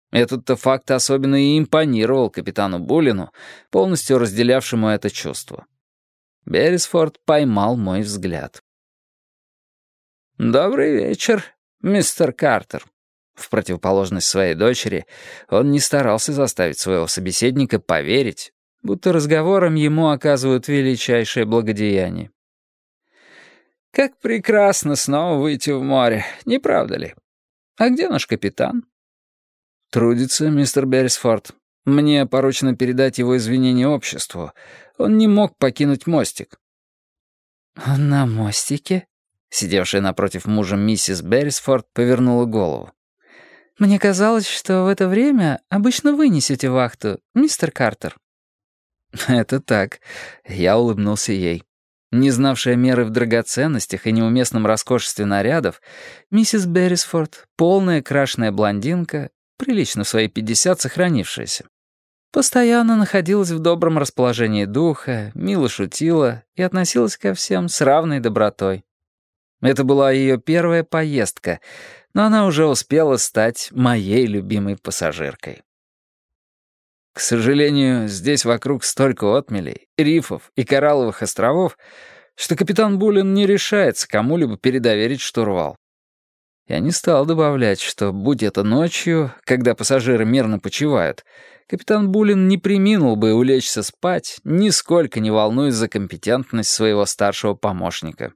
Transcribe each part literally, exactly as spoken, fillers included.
Этот-то факт особенно и импонировал капитану Буллину, полностью разделявшему это чувство. Беррисфорд поймал мой взгляд. «Добрый вечер, мистер Картер». В противоположность своей дочери, он не старался заставить своего собеседника поверить, будто разговором ему оказывают величайшее благодеяние. «Как прекрасно снова выйти в море, не правда ли? А где наш капитан?» «Трудится, мистер Беррисфорд. Мне поручено передать его извинения обществу. Он не мог покинуть мостик». «Он на мостике?» Сидевшая напротив мужа миссис Беррисфорд повернула голову. «Мне казалось, что в это время обычно вы несете вахту, мистер Картер». «Это так». Я улыбнулся ей. Не знавшая меры в драгоценностях и неуместном роскошестве нарядов, миссис Беррисфорд, полная крашеная блондинка, прилично в свои пятьдесят сохранившаяся, постоянно находилась в добром расположении духа, мило шутила и относилась ко всем с равной добротой. Это была ее первая поездка, но она уже успела стать моей любимой пассажиркой. К сожалению, здесь вокруг столько отмелей, рифов и коралловых островов, что капитан Буллин не решается кому-либо передоверить штурвал. Я не стал добавлять, что, будь это ночью, когда пассажиры мирно почивают, капитан Буллин не преминул бы улечься спать, нисколько не волнуясь за компетентность своего старшего помощника.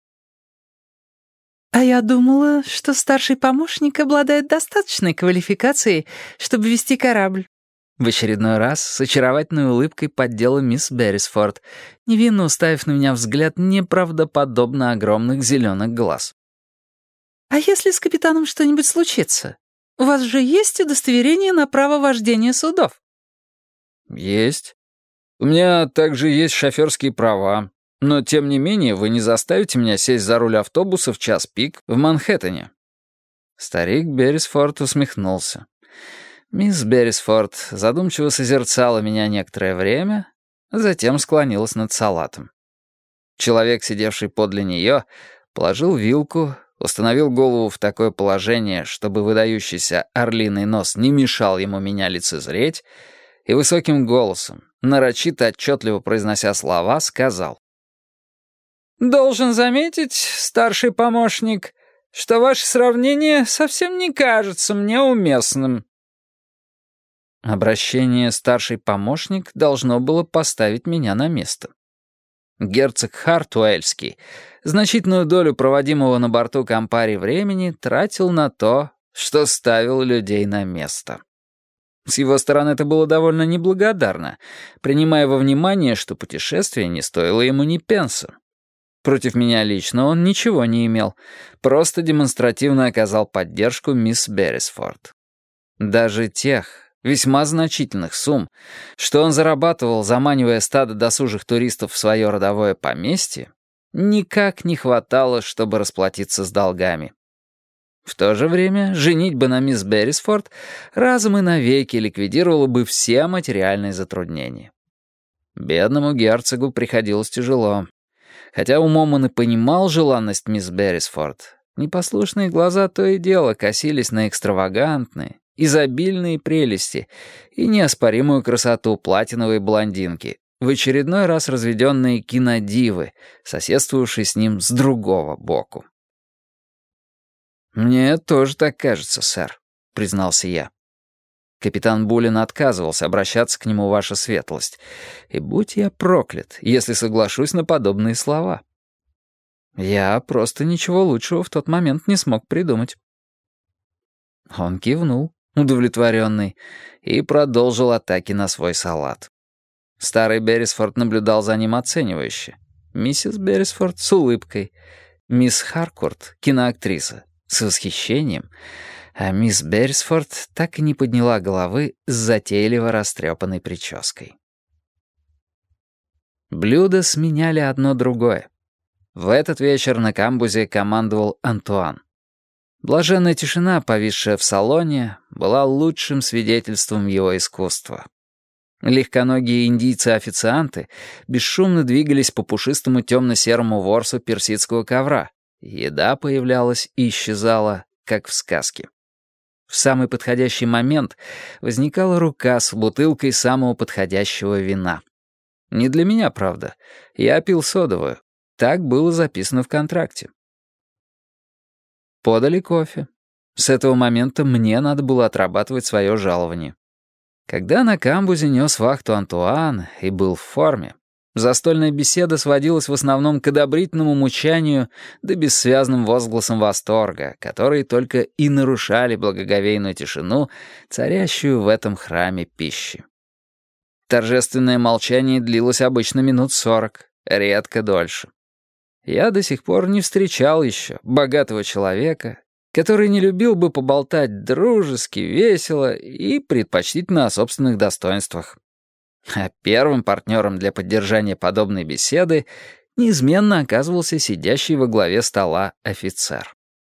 «А я думала, что старший помощник обладает достаточной квалификацией, чтобы вести корабль». В очередной раз с очаровательной улыбкой поддела мисс Беррисфорд, невинно уставив на меня взгляд неправдоподобно огромных зеленых глаз. «А если с капитаном что-нибудь случится? У вас же есть удостоверение на право вождения судов?» «Есть. У меня также есть шоферские права. Но, тем не менее, вы не заставите меня сесть за руль автобуса в час пик в Манхэттене». Старик Беррисфорд усмехнулся. Мисс Беррисфорд задумчиво созерцала меня некоторое время, затем склонилась над салатом. Человек, сидевший подле нее, положил вилку, установил голову в такое положение, чтобы выдающийся орлиный нос не мешал ему меня лицезреть, и высоким голосом, нарочито отчетливо произнося слова, сказал: «Должен заметить, старший помощник, что ваше сравнение совсем не кажется мне уместным». Обращение «старший помощник» должно было поставить меня на место. Герцог Хартуэльский значительную долю проводимого на борту Кампари времени тратил на то, что ставил людей на место. С его стороны это было довольно неблагодарно, принимая во внимание, что путешествие не стоило ему ни пенса. Против меня лично он ничего не имел, просто демонстративно оказал поддержку мисс Беррисфорд. Даже тех весьма значительных сумм, что он зарабатывал, заманивая стадо досужих туристов в свое родовое поместье, никак не хватало, чтобы расплатиться с долгами. В то же время женитьба на мисс Беррисфорд разом и навеки ликвидировала бы все материальные затруднения. Бедному герцогу приходилось тяжело. Хотя умом он и понимал желанность мисс Беррисфорд, непослушные глаза то и дело косились на экстравагантные, изобильные прелести и неоспоримую красоту платиновой блондинки, в очередной раз разведенные кинодивы, соседствовавшей с ним с другого боку. «Мне тоже так кажется, сэр», — признался я. Капитан Буллин отказывался обращаться к нему, ваша светлость, и будь я проклят, если соглашусь на подобные слова. Я просто ничего лучшего в тот момент не смог придумать. Он кивнул, удовлетворенный, и продолжил атаки на свой салат. Старый Беррисфорд наблюдал за ним оценивающе. Миссис Беррисфорд с улыбкой, мисс Харкорт, киноактриса, с восхищением, а мисс Беррисфорд так и не подняла головы с затейливо растрепанной прической. Блюда сменяли одно другое. В этот вечер на камбузе командовал Антуан. Блаженная тишина, повисшая в салоне, была лучшим свидетельством его искусства. Легконогие индийцы-официанты бесшумно двигались по пушистому темно-серому ворсу персидского ковра. Еда появлялась и исчезала, как в сказке. В самый подходящий момент возникала рука с бутылкой самого подходящего вина. Не для меня, правда. Я пил содовую. Так было записано в контракте. Подали кофе. С этого момента мне надо было отрабатывать свое жалование. Когда на камбузе нес вахту Антуан и был в форме, застольная беседа сводилась в основном к одобрительному мучанию да бессвязным возгласам восторга, которые только и нарушали благоговейную тишину, царящую в этом храме пищи. Торжественное молчание длилось обычно минут сорок, редко дольше. Я до сих пор не встречал еще богатого человека, который не любил бы поболтать дружески, весело и предпочтительно о собственных достоинствах. А первым партнером для поддержания подобной беседы неизменно оказывался сидящий во главе стола офицер.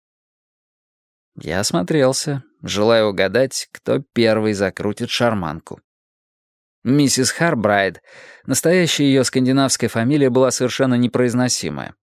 Я осмотрелся, желая угадать, кто первый закрутит шарманку. Миссис Харбрайд, настоящая ее скандинавская фамилия была совершенно непроизносимая.